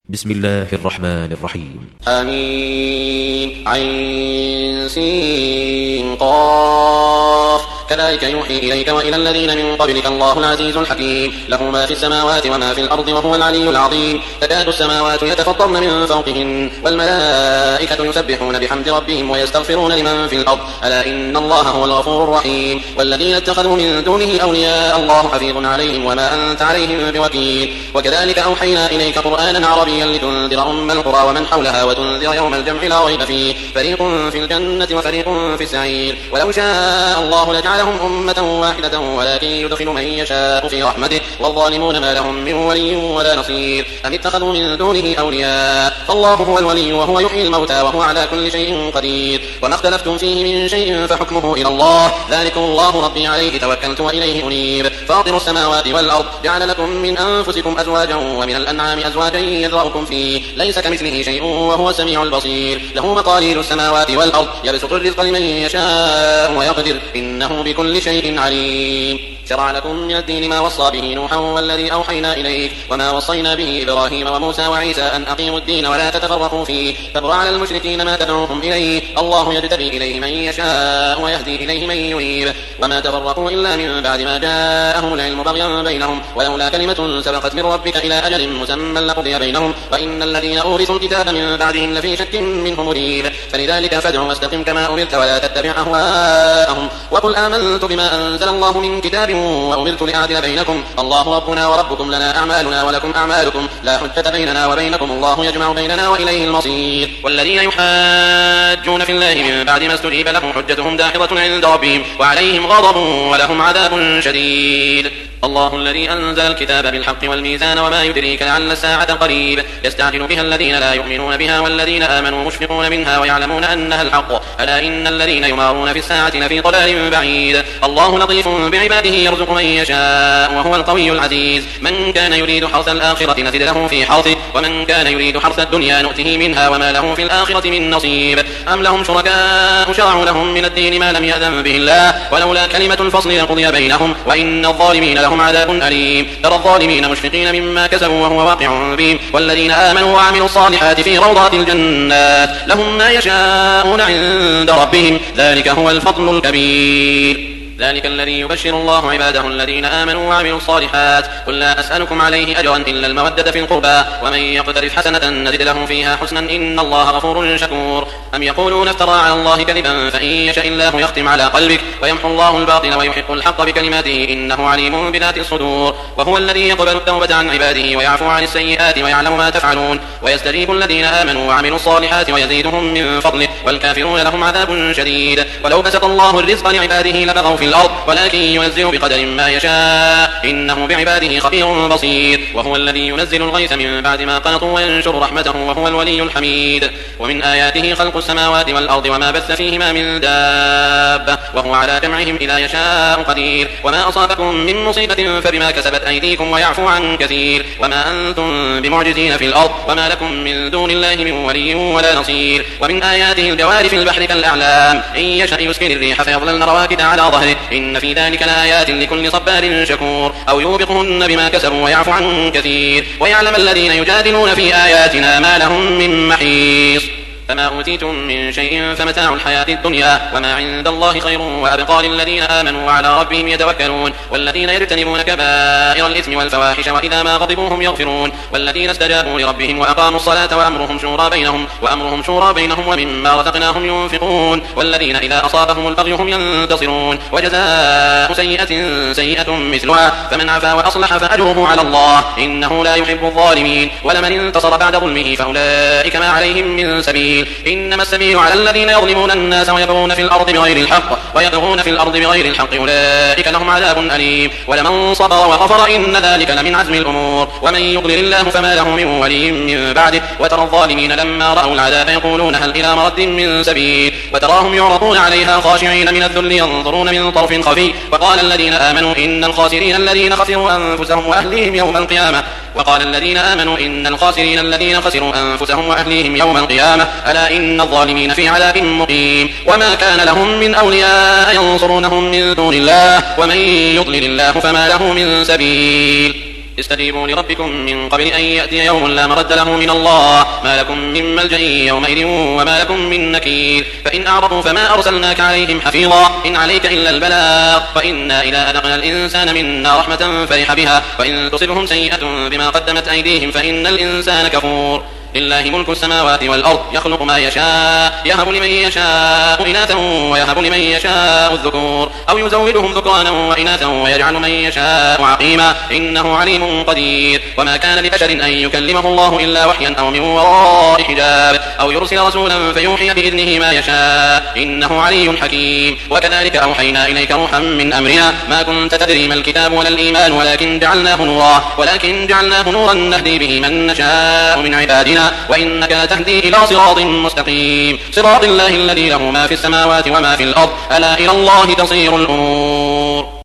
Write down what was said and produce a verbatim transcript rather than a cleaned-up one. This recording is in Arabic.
بسم الله الرحمن الرحيم. آمين. عين سين قاف كذلك يوحي إليك وإلى الذين من قبلك الله العزيز الحكيم له ما في السماوات وما في الأرض وهو العلي العظيم. تكاد السماوات يتفطرن من فوقهن والملائكة يسبحون بحمد ربهم ويستغفرون لمن في الأرض ألا إن الله هو الغفور الرحيم. والذين اتخذوا من دونه أولياء الله حفيظ عليهم وما أنت عليهم بوكيل. وكذلك أوحينا إليك قرآنا عربيا لتنذر أم القرى ومن حولها وتنذر يوم الجمع لا ريب فيه فريق في الجنة وفريق في السعير. ولو شاء الله لجعلهم أمة واحدة ولكن يدخل من يشاء في رحمته والظالمون ما لهم من ولي ولا نصير. أم اتخذوا من دونه أولياء فالله هو الولي وهو يحيي الموتى وهو على كل شيء قدير. وما اختلفتم فيه من شيء فحكمه إلى الله ذلكم الله ربي عليه توكلت وإليه أنيب. فاطر السماوات والأرض جعل لكم من أنفسكم أزواجا ومن الأنعام أزواجا يذرأكم فيه ليس كمثله شيء وهو السميع البصير. له مقاليد السماوات والأرض يبسط الرزق لمن يشاء ويقدر إنه بكل شيء عليم. شرع لكم من الدين ما وصى به نوحا والذي أوحينا إليك وما وصينا به إبراهيم وموسى وعيسى أن أقيموا الدين ولا تتفرقوا فيه كبر على المشركين ما تدعوهم إليه الله يجتبي إليه من يشاء ويهدي إليه من ينيب. وما تفرقوا إلا من بعد ما جاءهم العلم بغيا بينهم ولولا كلمة سبقت من ربك إلى أجل مسمى لقضي بينهم وإن الذين أورثوا الكتاب من بعدهم لفي شك منه مريب. فلذلك فادع واستقم كما أمرت ولا تتبع أهواءهم وقل آمنت بما أنزل الله من كتاب وأمرت لأعدل بينكم الله ربنا وربكم لنا أعمالنا ولكم أعمالكم لا حجة بيننا وبينكم الله يجمع بيننا وإليه المصير. والذين يحاجون في الله من بعد ما استجيب لهم حجتهم داحضة عند ربهم وعليهم غضب ولهم عذاب شديد. الله الذي أنزل الكتاب بالحق والميزان وما يدريك لعل الساعة قريب يستعجل بها الذين لا يؤمنون بها والذين آمنوا مشفقون منها ويعلمون أنها الحق ألا إن الذين يمارون في الساعة لفي ضلال بعيد. الله لطيف بعباده يرزق من يشاء وهو القوي العزيز. من كان يريد حرث الآخرة نزد له في حرثه ومن كان يريد حرث الدنيا نؤته منها وما له في الآخرة من نصيب. أم لهم شركاء شرعوا لهم من الدين ما لم يأذن به الله ولولا كلمة الفصل لقضي بينهم وإن الظالمين لهم عذاب أليم. ترى الظالمين مشفقين مما كسبوا وهو واقع بهم والذين آمنوا وعملوا الصالحات في روضات الجنات لهم ما يشاءون عند ربهم ذلك هو الفضل الكبير. ذلك الذي يبشر الله عباده الذين آمنوا وعملوا الصالحات قل لا أسألكم عليه أجرا إلا المودة في القربى ومن يقترف حسنة نزد له فيها حسنا إن الله غفور شكور. أم يقولون افترى على الله كذبا فإن يشاء الله يختم على قلبك ويمحو الله الباطل ويحق الحق بكلماته إنه عليم بذات الصدور. وهو الذي يقبل التوبة عن عباده ويعفو عن السيئات ويعلم ما تفعلون ويستجيب الذين آمنوا وعملوا الصالحات ويزيدهم من فضله والكافرون لهم عذاب شديد. ولو بسط الله الرزق لعباده لبغوا في الأرض ولكن ينزل بقدر ما يشاء إنه بعباده خبير بصير. وهو الذي ينزل الغيث من بعد ما قنطوا وينشر رحمته وهو الولي الحميد. ومن آياته خلق السماوات والأرض وما بث فيهما من دابة وهو على جمعهم إذا يشاء قدير. وما أصابكم من مصيبة فبما كسبت أيديكم ويعفو عن كثير. وما أنتم بمعجزين في الأرض وما لكم من دون الله من ولي ولا نصير. ومن آياته الجوار في البحر كالأعلام إن يشأ يسكن الريح فيظللن رواكد على ظهره إن في ذلك لآيات لكل صبار شكور. أو يوبقهن بما كسبوا ويعفو عن كثير. ويعلم الذين يجادلون في آياتنا ما لهم من محيص. فما أوتيتم من شيء فمتاع الحياة الدنيا وما عند الله خير وأبقى للذين آمنوا وعلى ربهم يتوكلون. والذين يجتنبون كبائر الإثم والفواحش وإذا ما غضبوا هم يغفرون. والذين استجابوا لربهم وأقاموا الصلاة وأمرهم شورى بينهم وأمرهم شورى بينهم ومما رزقناهم ينفقون. والذين إذا أصابهم البغي هم ينتصرون. وجزاء سيئة سيئة مثلها فمن عفا وأصلح فأجره على الله إنه لا يحب الظالمين. ولمن انتصر بعد ظلمه فأولئك ما عليهم من سبيل إنما السبيل على الذين يظلمون الناس ويبغون في الأرض بغير الحق ويبغون في الأرض بغير الحق أولئك لهم عذاب أليم. ولمن صبر وغفر إن ذلك لمن عزم الأمور. ومن يضلل الله فما له من ولي من بعده. وترى الظالمين لما رأوا العذاب يقولون هل إلى مرد من سبيل. وتراهم يعرضون عليها خاشعين من الذل ينظرون من طرف خفي. وقال الذين آمنوا إن الخاسرين الذين خسروا أنفسهم وأهليهم يوم القيامة وقال الذين آمنوا إن الخاسرين الذين خسروا أنفسهم وأهليهم يوم القيامة ألا إن الظالمين في عذاب مقيم. وما كان لهم من أولياء ينصرونهم من دون الله ومن يضلل الله فما له من سبيل. استجيبوا لربكم من قبل أن يأتي يوم لا مرد له من الله ما لكم من ملجأ يومئذ وما لكم من نكير فإن أعرضوا فما أرسلناك عليهم حفيظا إن عليك إلا البلاغ وإنا إذا أذقنا الإنسان منا رحمة فرح بها وإن تصبهم سيئة بما قدمت أيديهم فإن الإنسان كفور لله ملك السماوات والأرض يخلق ما يشاء يهب لمن يشاء إناثا ويهب لمن يشاء الذكور أو يزودهم ذكرانا وإناثا ويجعل من يشاء عقيما إنه عليم قدير وما كان لبشر أن يكلمه الله إلا وحيا أو من وراء حجاب أو يرسل رسولا فيوحي بإذنه ما يشاء إنه علي حكيم وكذلك أوحينا إليك روحا من أمرنا ما كنت تدري ما الكتاب ولا الإيمان ولكن جعلناه نورا ولكن جعلناه نورا نهدي به من نشاء من عبادنا وإنك لتهدي إلى صراط مستقيم صراط الله الذي له ما في السماوات وما في الأرض ألا إلى الله تصير الأمور